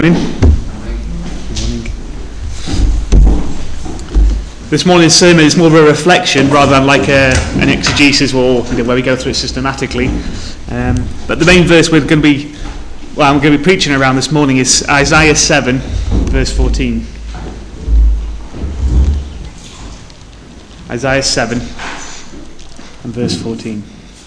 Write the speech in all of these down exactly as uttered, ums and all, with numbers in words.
Morning. Morning. This morning's sermon is more of a reflection rather than like a, an exegesis or where we go through it systematically. Um, but the main verse we're going to be, well, I'm going to be preaching around this morning is Isaiah seven, verse fourteen. Isaiah seven and verse fourteen.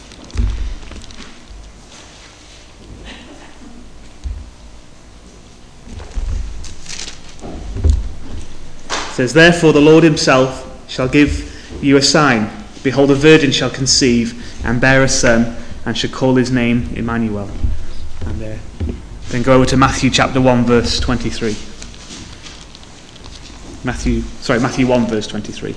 It says, "Therefore the Lord himself shall give you a sign. Behold, a virgin shall conceive and bear a son, and shall call his name Emmanuel." And uh, then go over to Matthew chapter one, verse twenty-three. Matthew, sorry, Matthew one, verse twenty-three.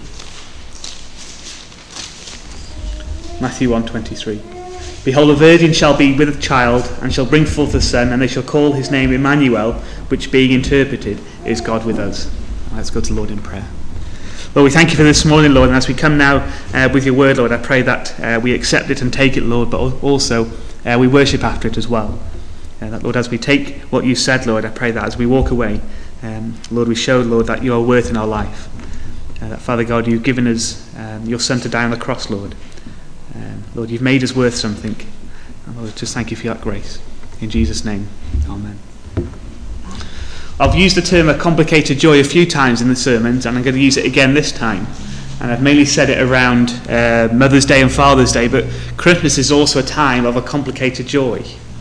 Matthew one, twenty-three. "Behold, a virgin shall be with a child, and shall bring forth a son, and they shall call his name Emmanuel, which being interpreted is God with us." Let's go to the Lord in prayer. Lord, we thank you for this morning, Lord, and as we come now uh, with your word, Lord, I pray that uh, we accept it and take it, Lord, but also uh, we worship after it as well. Uh, that, Lord, as we take what you said, Lord, I pray that as we walk away, um, Lord, we show, Lord, that you are worth in our life. Uh, that, Father God, you've given us um, your Son to die on the cross, Lord. Um, Lord, you've made us worth something. And Lord, just thank you for that grace. In Jesus' name, amen. I've used the term a complicated joy a few times in the sermons, and I'm going to use it again this time. And I've mainly said it around uh, Mother's Day and Father's Day, but Christmas is also a time of a complicated joy.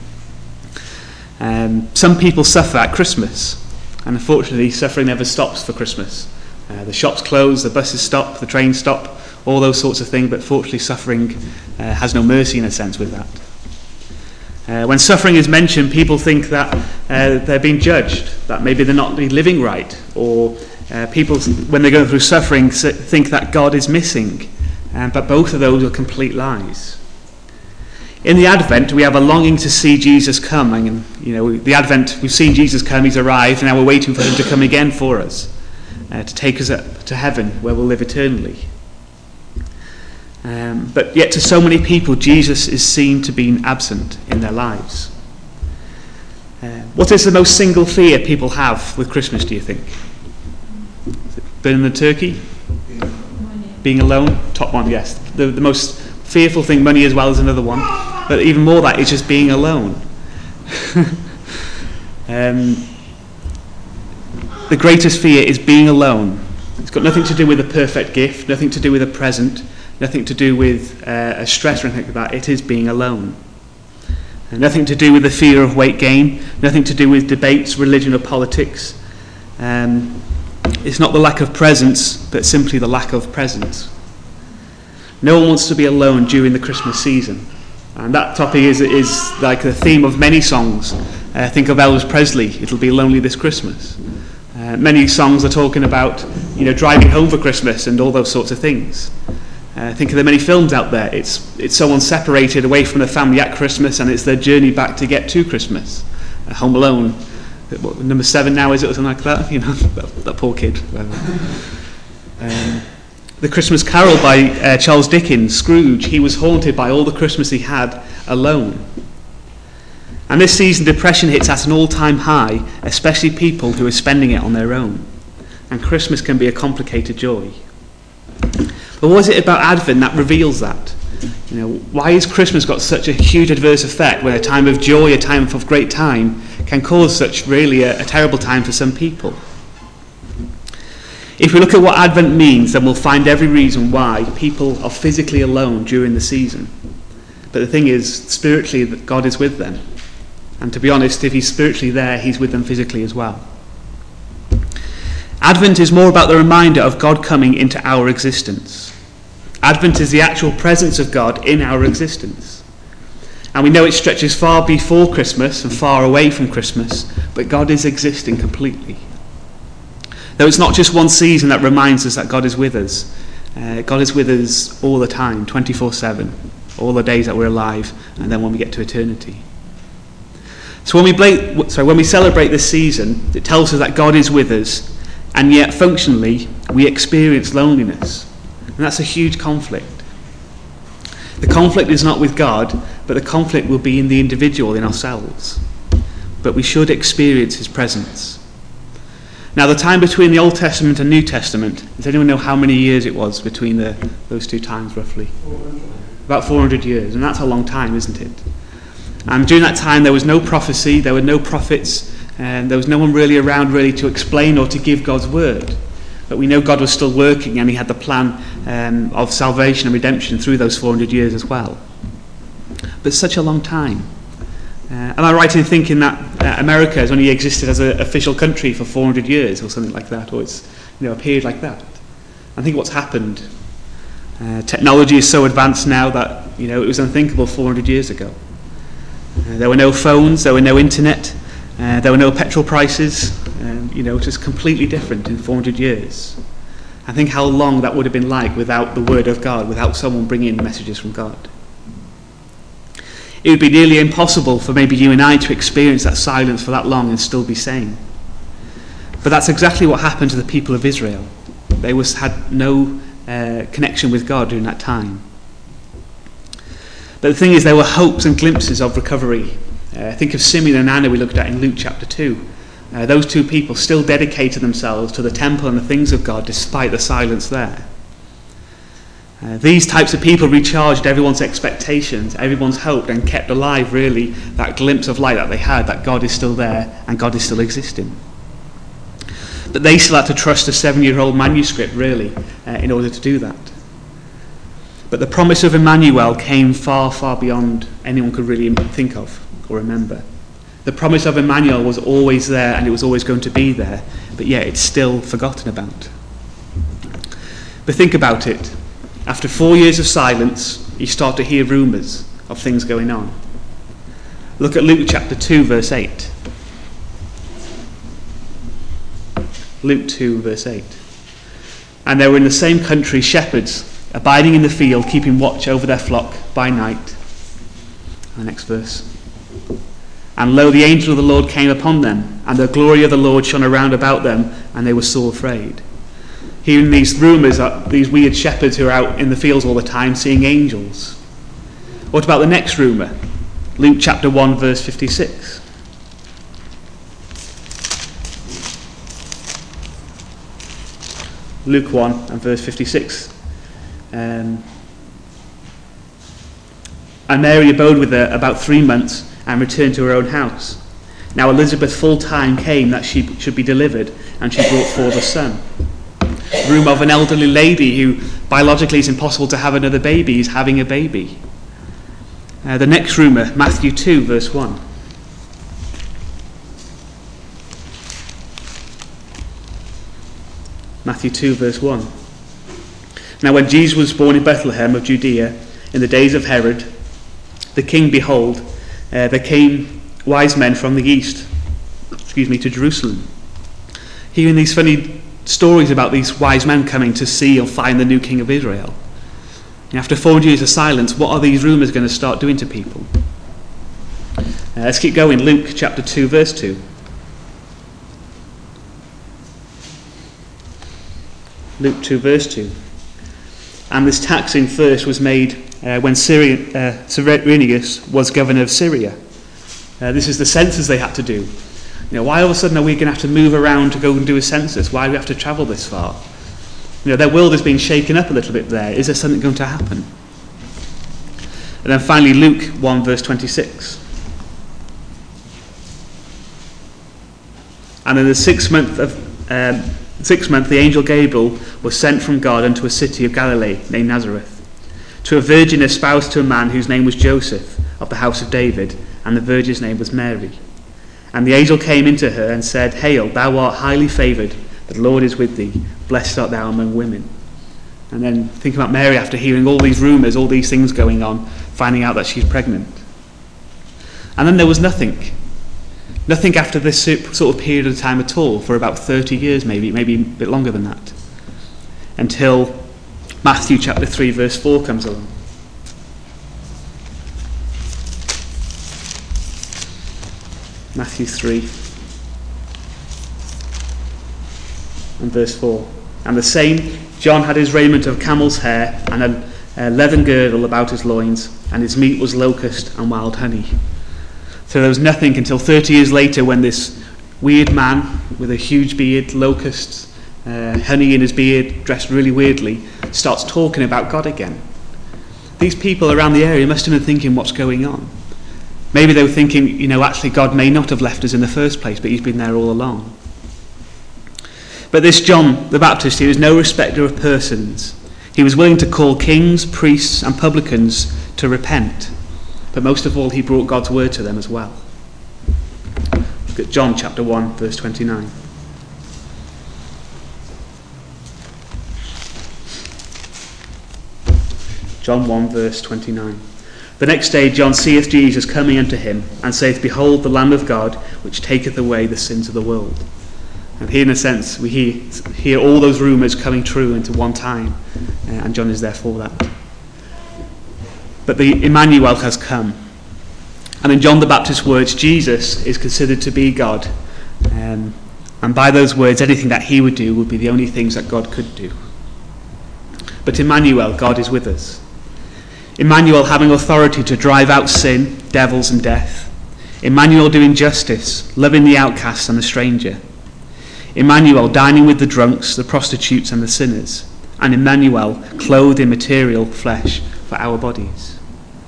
Um, some people suffer at Christmas, and unfortunately suffering never stops for Christmas. Uh, the shops close, the buses stop, the trains stop, all those sorts of things, but fortunately suffering uh, has no mercy in a sense with that. Uh, when suffering is mentioned, people think that uh, they're being judged, that maybe they're not living right, or uh, people, when they go through suffering, think that God is missing. Um, but both of those are complete lies. In the Advent, we have a longing to see Jesus come. And, you know, the Advent, we've seen Jesus come, he's arrived, and now we're waiting for him to come again for us, uh, to take us up to heaven, where we'll live eternally. Um, but yet to so many people, Jesus is seen to be absent in their lives. Uh, what is the most single fear people have with Christmas, do you think? Is it burning the turkey? Money. Being alone? Top one, yes. The, the most fearful thing, money as well, is another one. But even more that is just being alone. um, the greatest fear is being alone. It's got nothing to do with a perfect gift, nothing to do with a present, nothing to do with uh, a stress or anything like that. It is being alone. And nothing to do with the fear of weight gain, nothing to do with debates, religion or politics. Um, it's not the lack of presence, but simply the lack of presence. No one wants to be alone during the Christmas season. And that topic is, is like the theme of many songs. Uh, think of Elvis Presley, "It'll Be Lonely This Christmas." Uh, many songs are talking about, you know, driving home for Christmas and all those sorts of things. Uh, think of the many films out there. It's it's someone separated away from the family at Christmas, and it's their journey back to get to Christmas. Uh, Home Alone, what, number seven now, is it, or something like that? You know, that, that poor kid. um, the Christmas Carol by uh, Charles Dickens, Scrooge. He was haunted by all the Christmas he had alone. And this season, depression hits at an all-time high, especially people who are spending it on their own. And Christmas can be a complicated joy. But what is it about Advent that reveals that? You know, why has Christmas got such a huge adverse effect when a time of joy, a time of great time, can cause such really a, a terrible time for some people? If we look at what Advent means, then we'll find every reason why people are physically alone during the season. But the thing is, spiritually, that God is with them. And to be honest, if he's spiritually there, he's with them physically as well. Advent is more about the reminder of God coming into our existence. Advent is the actual presence of God in our existence. And we know it stretches far before Christmas and far away from Christmas, but God is existing completely. Though it's not just one season that reminds us that God is with us. Uh, God is with us all the time, twenty-four seven, all the days that we're alive, and then when we get to eternity. So when we, bla- sorry, when we celebrate this season, it tells us that God is with us, and yet functionally we experience loneliness. And that's a huge conflict. The conflict is not with God, but the conflict will be in the individual, in ourselves. but we should experience his presence. Now, the time between the Old Testament and New Testament, does anyone know how many years it was between the, those two times, roughly? About four hundred years, and that's a long time, isn't it? And during that time, there was no prophecy, there were no prophets, and there was no one really around really to explain or to give God's word. But we know God was still working, and he had the plan um, of salvation and redemption through those four hundred years as well. But such a long time. Uh, am I right in thinking that uh, America has only existed as an official country for four hundred years or something like that, or it's, you know, a period like that? I think what's happened, uh, technology is so advanced now that, you know, it was unthinkable four hundred years ago. Uh, there were no phones, there were no internet, uh, there were no petrol prices, um, you know, it was completely different in four hundred years. I think how long that would have been like without the word of God, without someone bringing messages from God. It would be nearly impossible for maybe you and I to experience that silence for that long and still be sane. But that's exactly what happened to the people of Israel. They was, had no uh, connection with God during that time. But the thing is, there were hopes and glimpses of recovery. Uh, think of Simeon and Anna we looked at in Luke chapter two. Uh, those two people still dedicated themselves to the temple and the things of God despite the silence there. Uh, these types of people recharged everyone's expectations, everyone's hope, and kept alive, really, that glimpse of light that they had, that God is still there and God is still existing. But they still had to trust a seven-year-old manuscript, really, uh, in order to do that. But the promise of Emmanuel came far, far beyond anyone could really think of or remember. The promise of Emmanuel was always there, and it was always going to be there, but yet it's still forgotten about. But think about it. After four years of silence, you start to hear rumours of things going on. Look at Luke chapter two, verse eight. Luke two, verse eight. And there were in the same country shepherds, abiding in the field, keeping watch over their flock by night. The next verse. And lo, the angel of the Lord came upon them, and the glory of the Lord shone around about them, and they were sore afraid. Hearing these rumours, these weird shepherds who are out in the fields all the time, seeing angels. What about the next rumour? Luke chapter one, verse fifty-six. Luke one and verse fifty-six. Um, and Mary abode with her about three months and returned to her own house. Now Elizabeth full time came that she should be delivered, and she brought forth a son. Rumour of an elderly lady who biologically is impossible to have another baby is having a baby. Uh, the next rumour, Matthew two, verse one. Matthew two, verse one. Now when Jesus was born in Bethlehem of Judea, in the days of Herod, the king, behold, uh, there came wise men from the east, excuse me, to Jerusalem. Hearing these funny stories about these wise men coming to see or find the new king of Israel. And after four hundred years of silence, what are these rumours going to start doing to people? Uh, let's keep going. Luke chapter two, verse two. Luke two, verse two. And this taxing first was made uh, when Syria, uh, Cyrenius was governor of Syria. Uh, this is the census they had to do. You know, why all of a sudden are we going to have to move around to go and do a census? Why do we have to travel this far? You know, their world has been shaken up a little bit there. Is there something going to happen? And then finally, Luke one, verse twenty-six. And in the sixth month of um, sixth month, the angel Gabriel was sent from God unto a city of Galilee named Nazareth, to a virgin espoused to a man whose name was Joseph, of the house of David, and the virgin's name was Mary. And the angel came into her and said, Hail, thou art highly favoured, the Lord is with thee, blessed art thou among women. And then think about Mary after hearing all these rumours, all these things going on, finding out that she's pregnant. And then there was nothing. Nothing after this sort of period of time at all, for about thirty years maybe, maybe a bit longer than that. Until Matthew chapter three, verse four comes along. Matthew three and verse four. And the same, John had his raiment of camel's hair and a, a leathern girdle about his loins, and his meat was locust and wild honey. So there was nothing until thirty years later when this weird man with a huge beard, locusts, uh, honey in his beard, dressed really weirdly, starts talking about God again. These people around the area must have been thinking, what's going on? Maybe they were thinking, you know, actually God may not have left us in the first place, but he's been there all along. But this John the Baptist, he was no respecter of persons. He was willing to call kings, priests and publicans to repent. But most of all, he brought God's word to them as well. Look at John chapter one, verse twenty-nine. John one, verse twenty-nine. The next day John seeth Jesus coming unto him, and saith, Behold, the Lamb of God, which taketh away the sins of the world. And here, in a sense, we hear, hear all those rumours coming true into one time, uh, and John is there for that. But the Emmanuel has come. And in John the Baptist's words, Jesus is considered to be God. Um, and by those words, anything that he would do would be the only things that God could do. But Emmanuel, God is with us. Emmanuel having authority to drive out sin, devils and death. Emmanuel doing justice, loving the outcast and the stranger. Emmanuel dining with the drunks, the prostitutes and the sinners. And Emmanuel clothed in material flesh for our bodies.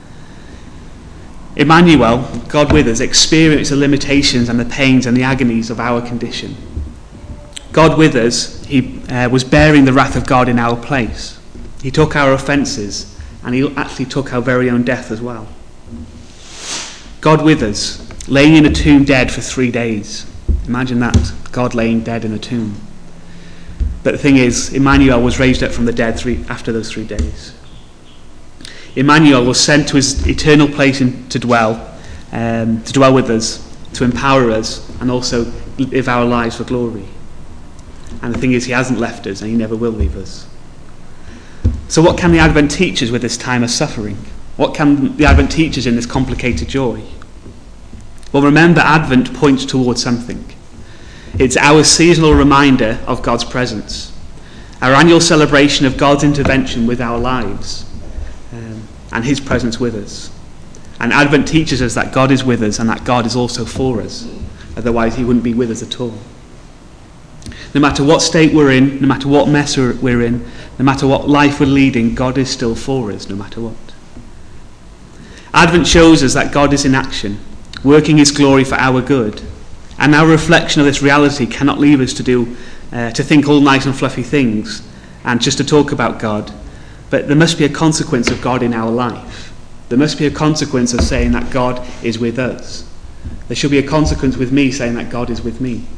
Emmanuel, God with us, experienced the limitations and the pains and the agonies of our condition. God with us, he uh, was bearing the wrath of God in our place. He took our offences, and he actually took our very own death as well. God with us, laying in a tomb dead for three days. Imagine that, God laying dead in a tomb. But the thing is, Emmanuel was raised up from the dead three, after those three days. Emmanuel was sent to his eternal place in, to dwell, um, to dwell with us, to empower us, and also live our lives for glory. And the thing is, he hasn't left us, and he never will leave us. So what can the Advent teach us with this time of suffering? What can the Advent teach us in this complicated joy? Well, remember, Advent points towards something. It's our seasonal reminder of God's presence, our annual celebration of God's intervention with our lives, um, and his presence with us. And Advent teaches us that God is with us and that God is also for us. Otherwise, he wouldn't be with us at all. No matter what state we're in, no matter what mess we're in, no matter what life we're leading, God is still for us, no matter what. Advent shows us that God is in action, working his glory for our good. And our reflection of this reality cannot leave us to do, uh, to think all nice and fluffy things and just to talk about God. But there must be a consequence of God in our life. There must be a consequence of saying that God is with us. There should be a consequence with me saying that God is with me.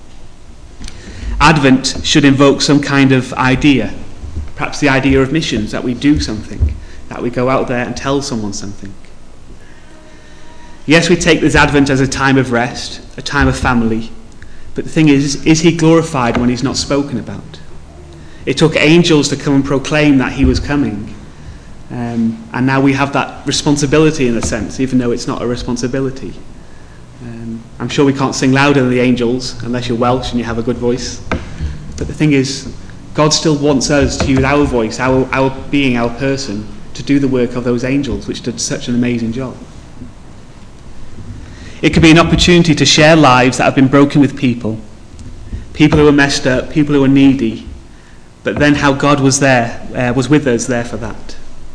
Advent should invoke some kind of idea, perhaps the idea of missions, that we do something, that we go out there and tell someone something. Yes, we take this Advent as a time of rest, a time of family, but the thing is, is he glorified when he's not spoken about? It took angels to come and proclaim that he was coming, um, and now we have that responsibility in a sense, even though it's not a responsibility. Um, I'm sure we can't sing louder than the angels, unless you're Welsh and you have a good voice, but the thing is, God still wants us to use our voice, our, our being, our person, to do the work of those angels, which did such an amazing job. It could be an opportunity to share lives that have been broken with people, people who are messed up, people who are needy, but then how God was there, uh, was with us there for that.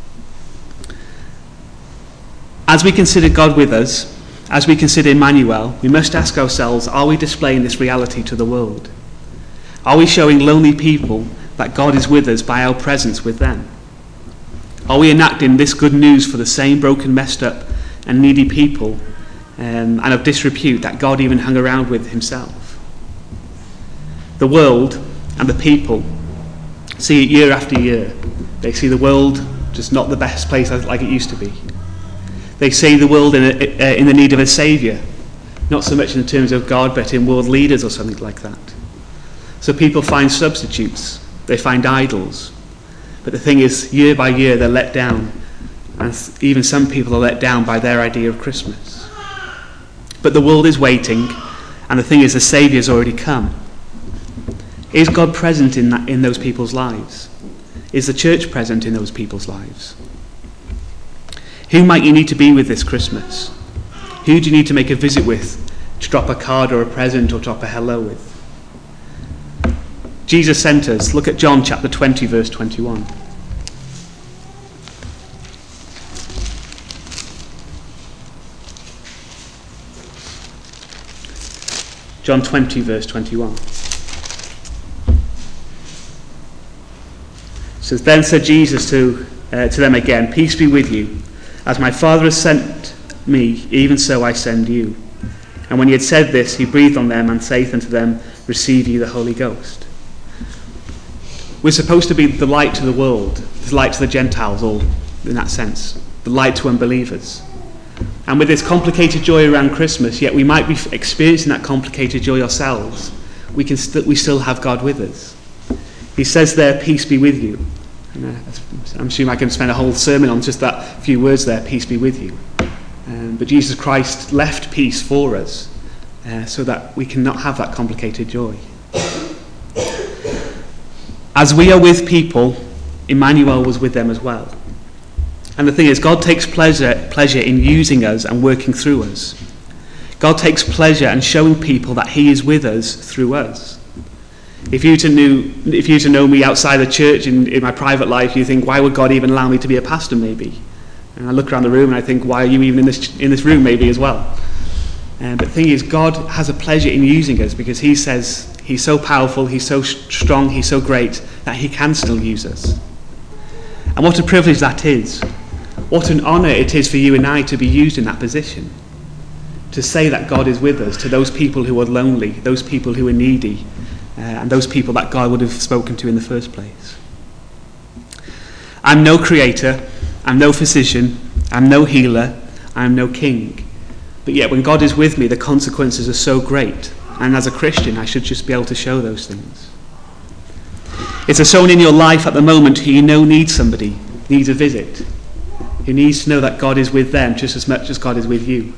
As we consider God with us, as we consider Emmanuel, we must ask ourselves, are we displaying this reality to the world? Are we showing lonely people that God is with us by our presence with them? Are we enacting this good news for the same broken, messed up and needy people um, and of disrepute that God even hung around with himself? The world and the people see it year after year. They see the world just not the best place like it used to be. They see the world in, a, in the need of a saviour, not so much in terms of God, but in world leaders or something like that. So people find substitutes, they find idols. But the thing is, year by year they're let down, and even some people are let down by their idea of Christmas. But the world is waiting, and the thing is, the Saviour's already come. Is God present in that, in those people's lives? Is the church present in those people's lives? Who might you need to be with this Christmas? Who do you need to make a visit with, to drop a card or a present or drop a hello with? Jesus sent us. Look at John chapter twenty, verse twenty-one. John twenty, verse twenty-one. It says, "Then said Jesus to, uh, to them again, Peace be with you. As my Father has sent me, even so I send you. And when he had said this, he breathed on them and saith unto them, Receive ye the Holy Ghost." We're supposed to be the light to the world, the light to the Gentiles, all in that sense, the light to unbelievers. And with this complicated joy around Christmas, yet we might be experiencing that complicated joy ourselves, we can st- we still have God with us. He says there, "Peace be with you." And, uh, I'm assuming I can spend a whole sermon on just that few words there, "Peace be with you." Um, but Jesus Christ left peace for us uh, so that we cannot have that complicated joy. As we are with people, Emmanuel was with them as well. And the thing is, God takes pleasure, pleasure in using us and working through us. God takes pleasure in showing people that he is with us through us. If you to knew, if you to know me outside the church in, in my private life, you think, why would God even allow me to be a pastor maybe? And I look around the room and I think, why are you even in this in this room maybe as well? Um, but the thing is, God has a pleasure in using us because he says he's so powerful, he's so strong, he's so great that he can still use us. And what a privilege that is. What an honour it is for you and I to be used in that position. To say that God is with us to those people who are lonely, those people who are needy, uh, and those people that God would have spoken to in the first place. I'm no creator, I'm no physician, I'm no healer, I'm no king. But yet when God is with me, the consequences are so great. And as a Christian, I should just be able to show those things. Is there someone in your life at the moment who you know needs somebody, needs a visit, who needs to know that God is with them just as much as God is with you?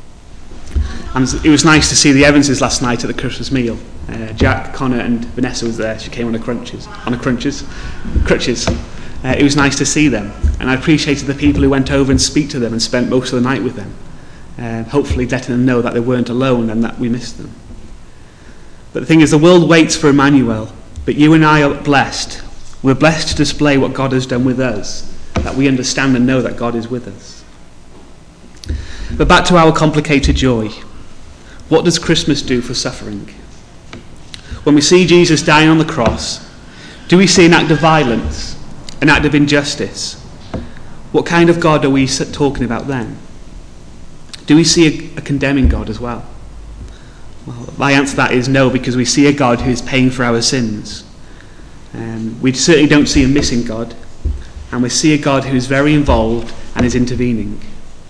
And it was nice to see the Evanses last night at the Christmas meal. Uh, Jack, Connor and Vanessa was there. She came on a crunches, on a crunches, crutches. Uh, it was nice to see them. And I appreciated the people who went over and speak to them and spent most of the night with them. Uh, hopefully letting them know that they weren't alone and that we missed them. But the thing is, the world waits for Emmanuel. But you and I are blessed. We're blessed to display what God has done with us, that we understand and know that God is with us. But back to our complicated joy. What does Christmas do for suffering? When we see Jesus dying on the cross, do we see an act of violence, an act of injustice? What kind of God are we talking about then? Do we see a, a condemning God as well? Well, my answer to that is no, because we see a God who is paying for our sins. Um, we certainly don't see a missing God, and we see a God who is very involved and is intervening.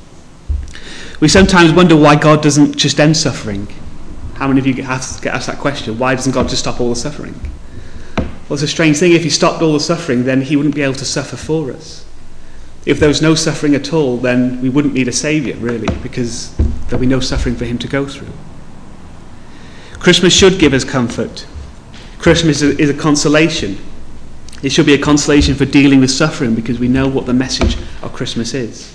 We sometimes wonder why God doesn't just end suffering. How many of you get asked, get asked that question? Why doesn't God just stop all the suffering? Well, it's a strange thing. If he stopped all the suffering, then he wouldn't be able to suffer for us. If there was no suffering at all, then we wouldn't need a saviour, really, because there'll be no suffering for him to go through. Christmas should give us comfort. Christmas is a, is a consolation. It should be a consolation for dealing with suffering because we know what the message of Christmas is.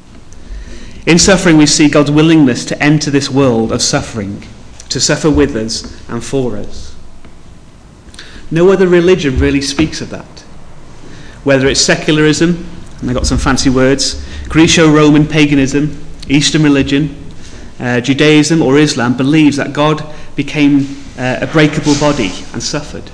In suffering, we see God's willingness to enter this world of suffering, to suffer with us and for us. No other religion really speaks of that. Whether it's secularism, and I got some fancy words, Greco-Roman paganism, Eastern religion, uh, Judaism or Islam believes that God became uh, a breakable body and suffered.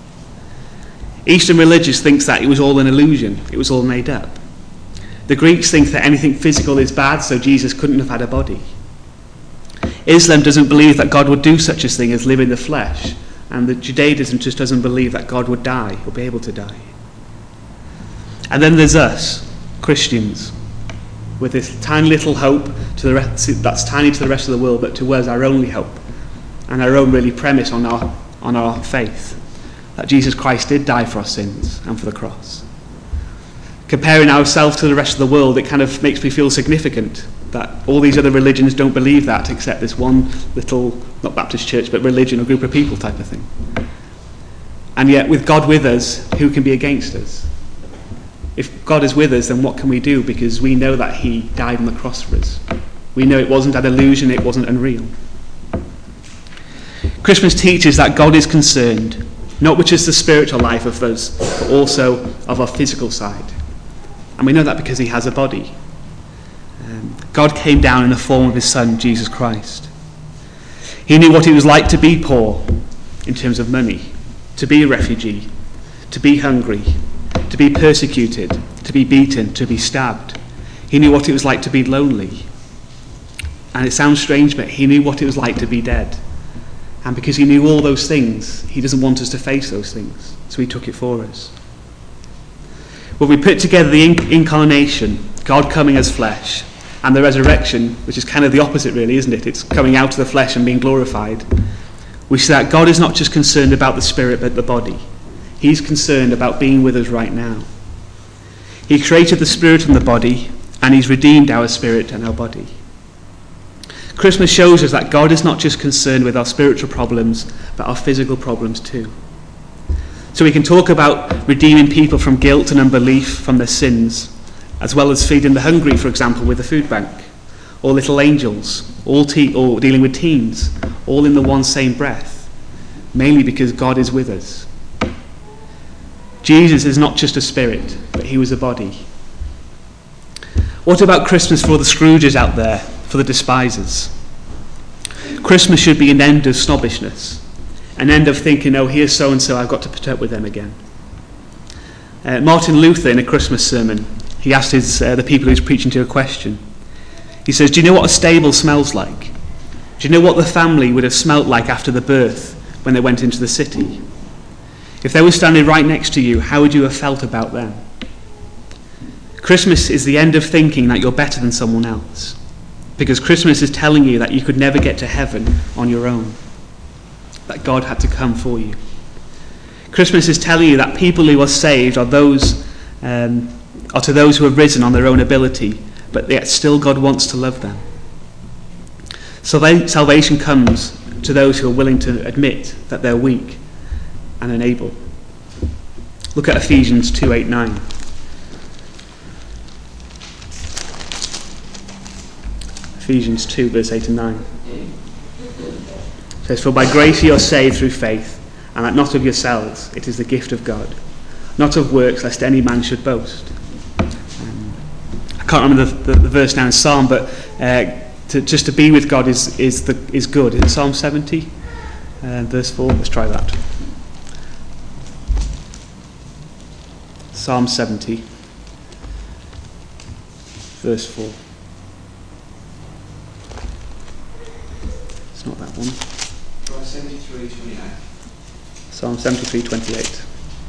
Eastern religious thinks that it was all an illusion, it was all made up. The Greeks think that anything physical is bad, so Jesus couldn't have had a body. Islam doesn't believe that God would do such a thing as live in the flesh, and the Judaism just doesn't believe that God would die or be able to die. And then there's us, Christians, with this tiny little hope to the rest, that's tiny to the rest of the world, but to us our only hope and our own really premise on our on our faith, that Jesus Christ did die for our sins and for the cross. Comparing ourselves to the rest of the world, it kind of makes me feel significant that all these other religions don't believe that except this one little, not Baptist church, but religion or group of people type of thing. And yet with God with us, who can be against us? If God is with us, then what can we do? Because we know that he died on the cross for us. We know it wasn't an illusion, it wasn't unreal. Christmas teaches that God is concerned, not with just the spiritual life of us, but also of our physical side. And we know that because he has a body. Um, God came down in the form of his Son, Jesus Christ. He knew what it was like to be poor in terms of money, to be a refugee, to be hungry, to be persecuted, to be beaten, to be stabbed. He knew what it was like to be lonely. And it sounds strange, but he knew what it was like to be dead. And because he knew all those things, he doesn't want us to face those things. So he took it for us. When we put together the inc- incarnation, God coming as flesh, and the resurrection, which is kind of the opposite really, isn't it? It's coming out of the flesh and being glorified. We see that God is not just concerned about the spirit, but the body. He's concerned about being with us right now. He created the spirit and the body, and he's redeemed our spirit and our body. Christmas shows us that God is not just concerned with our spiritual problems, but our physical problems too. So we can talk about redeeming people from guilt and unbelief from their sins, as well as feeding the hungry, for example, with the food bank, or little angels, all te- or dealing with teens, all in the one same breath, mainly because God is with us. Jesus is not just a spirit, but he was a body. What about Christmas for the Scrooges out there, for the despisers? Christmas should be an end of snobbishness, an end of thinking, oh, here's so-and-so, I've got to put up with them again. Uh, Martin Luther, in a Christmas sermon, he asked his, uh, the people he was preaching to a question. He says, do you know what a stable smells like? Do you know what the family would have smelt like after the birth when they went into the city? If they were standing right next to you, how would you have felt about them? Christmas is the end of thinking that you're better than someone else, because Christmas is telling you that you could never get to heaven on your own, that God had to come for you. Christmas is telling you that people who are saved are those um, are to those who have risen on their own ability, but yet still God wants to love them. Salva- salvation comes to those who are willing to admit that they're weak and unable. Look at Ephesians two, eight, nine. Ephesians two, verse eight and nine. It says, for by grace you are saved through faith, and that not of yourselves, it is the gift of God, not of works, lest any man should boast. Um, I can't remember the, the, the verse now in Psalm, but uh, to, just to be with God is is the is good. Is it Psalm seventy, uh, verse four? Let's try that. Psalm seventy, verse four. It's not that one. Psalm seventy-three, twenty-eight. Psalm seventy-three, twenty-eight.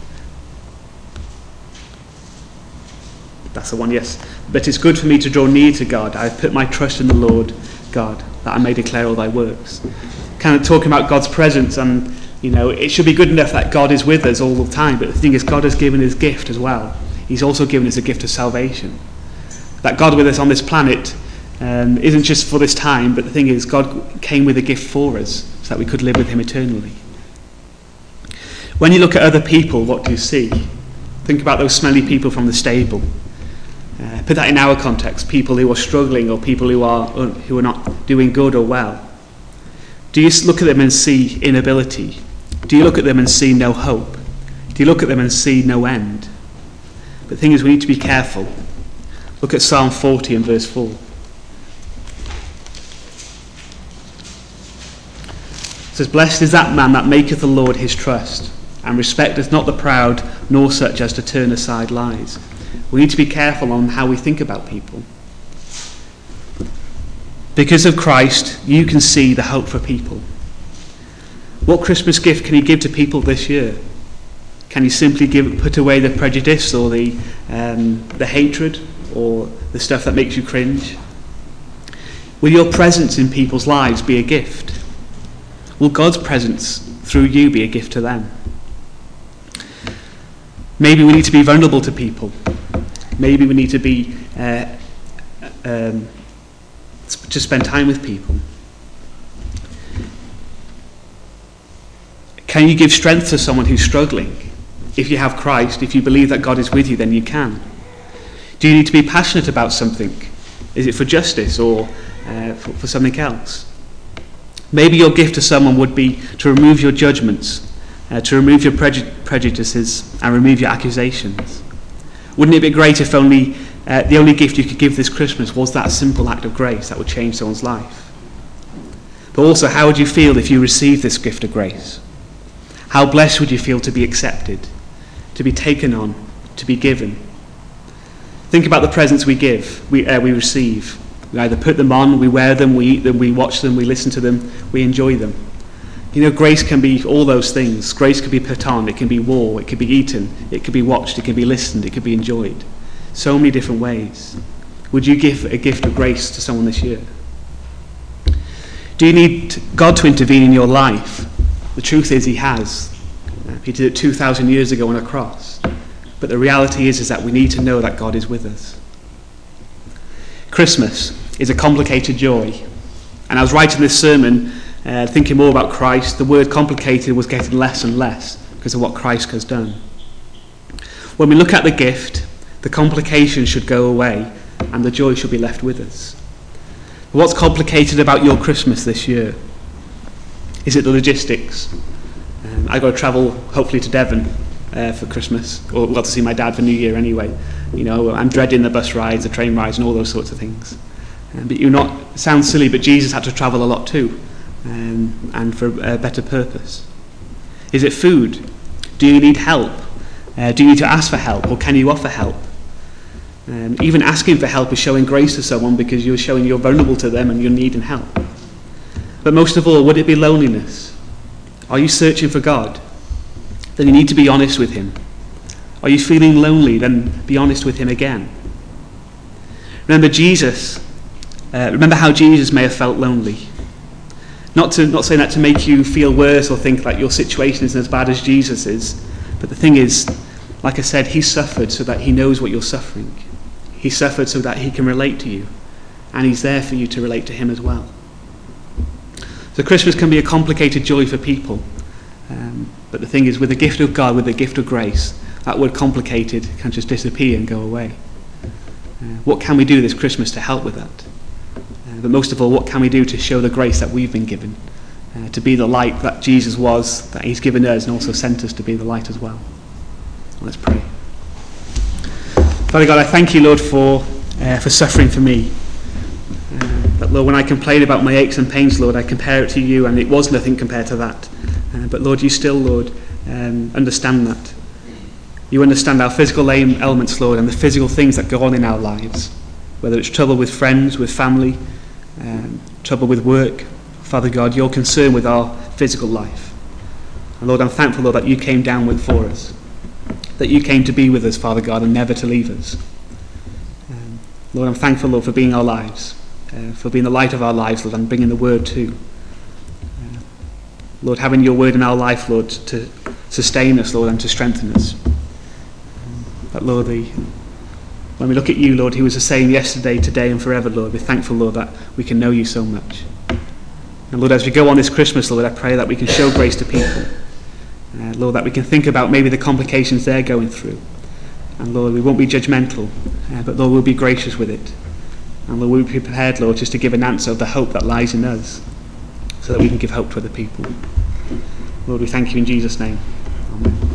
That's the one, yes. But it's good for me to draw near to God. I have put my trust in the Lord God, that I may declare all thy works. Kind of talking about God's presence, and you know, it should be good enough that God is with us all the time, but the thing is, God has given his gift as well. He's also given us a gift of salvation. That God with us on this planet um, isn't just for this time, but the thing is, God came with a gift for us so that we could live with him eternally. When you look at other people, what do you see? Think about those smelly people from the stable. Uh, put that in our context, people who are struggling or people who are who are not doing good or well. Do you look at them and see inability? Do you look at them and see no hope? Do you look at them and see no end? But the thing is, we need to be careful. Look at Psalm forty and verse four. It says, blessed is that man that maketh the Lord his trust, and respecteth not the proud, nor such as to turn aside lies. We need to be careful on how we think about people. Because of Christ, you can see the hope for people. What Christmas gift can you give to people this year? Can you simply give, put away the prejudice or the um, the hatred or the stuff that makes you cringe? Will your presence in people's lives be a gift? Will God's presence through you be a gift to them? Maybe we need to be vulnerable to people. Maybe we need to be uh, um, to spend time with people. Can you give strength to someone who's struggling? If you have Christ, if you believe that God is with you, then you can. Do you need to be passionate about something? Is it for justice, or uh, for, for something else. Maybe your gift to someone would be to remove your judgments, uh, to remove your preju- prejudices and remove your accusations. Wouldn't it be great if only uh, the only gift you could give this Christmas was that simple act of grace that would change someone's life? But also, how would you feel if you received this gift of grace? How blessed would you feel to be accepted, to be taken on, to be given? Think about the presents we give, we, uh, we receive. We either put them on, we wear them, we eat them, we watch them, we listen to them, we enjoy them. You know, grace can be all those things. Grace can be put on, it can be worn, it can be eaten, it can be watched, it can be listened, it can be enjoyed. So many different ways. Would you give a gift of grace to someone this year? Do you need God to intervene in your life? The truth is he has. He did it two thousand years ago on a cross. But the reality is, is that we need to know that God is with us. Christmas is a complicated joy. And I was writing this sermon uh, thinking more about Christ. The word complicated was getting less and less because of what Christ has done. When we look at the gift, the complication should go away and the joy should be left with us. But what's complicated about your Christmas this year? Is it the logistics? Um, I've got to travel hopefully to Devon uh, for Christmas, or well, to see my dad for New Year anyway. You know, I'm dreading the bus rides, the train rides, and all those sorts of things. Um, but you're not, it sounds silly, but Jesus had to travel a lot too, um, and for a better purpose. Is it food? Do you need help? Uh, do you need to ask for help, or can you offer help? Um, even asking for help is showing grace to someone because you're showing you're vulnerable to them and you're needing help. But most of all, would it be loneliness? Are you searching for God? Then you need to be honest with him. Are you feeling lonely? Then be honest with him again. Remember Jesus. Uh, remember how Jesus may have felt lonely. Not to not saying that to make you feel worse or think that your situation isn't as bad as Jesus is. But the thing is, like I said, he suffered so that he knows what you're suffering. He suffered so that he can relate to you. And he's there for you to relate to him as well. So Christmas can be a complicated joy for people. Um, but the thing is, with the gift of God, with the gift of grace, that word complicated can just disappear and go away. Uh, what can we do this Christmas to help with that? Uh, but most of all, what can we do to show the grace that we've been given? Uh, to be the light that Jesus was, that he's given us and also sent us to be the light as well. Let's pray. Father God, I thank you, Lord, for uh, for suffering for me. Uh, but Lord, when I complain about my aches and pains, Lord, I compare it to you, and it was nothing compared to that. Uh, but Lord, you still, Lord, um, understand that. You understand our physical ailments, Lord, and the physical things that go on in our lives, whether it's trouble with friends, with family, um, trouble with work. Father God, you're concerned with our physical life. And Lord, I'm thankful, Lord, that you came down with for us, that you came to be with us, Father God, and never to leave us. Um, Lord, I'm thankful, Lord, for being our lives, uh, for being the light of our lives, Lord, and bringing the word too. Uh, Lord, having your word in our life, Lord, to sustain us, Lord, and to strengthen us. But Lord, the, when we look at you, Lord, he was the same yesterday, today, and forever, Lord. We're thankful, Lord, that we can know you so much. And Lord, as we go on this Christmas, Lord, I pray that we can show grace to people. Uh, Lord, that we can think about maybe the complications they're going through. And Lord, we won't be judgmental, uh, but Lord, we'll be gracious with it. And Lord, we'll be prepared, Lord, just to give an answer of the hope that lies in us, so that we can give hope to other people. Lord, we thank you in Jesus' name. Amen.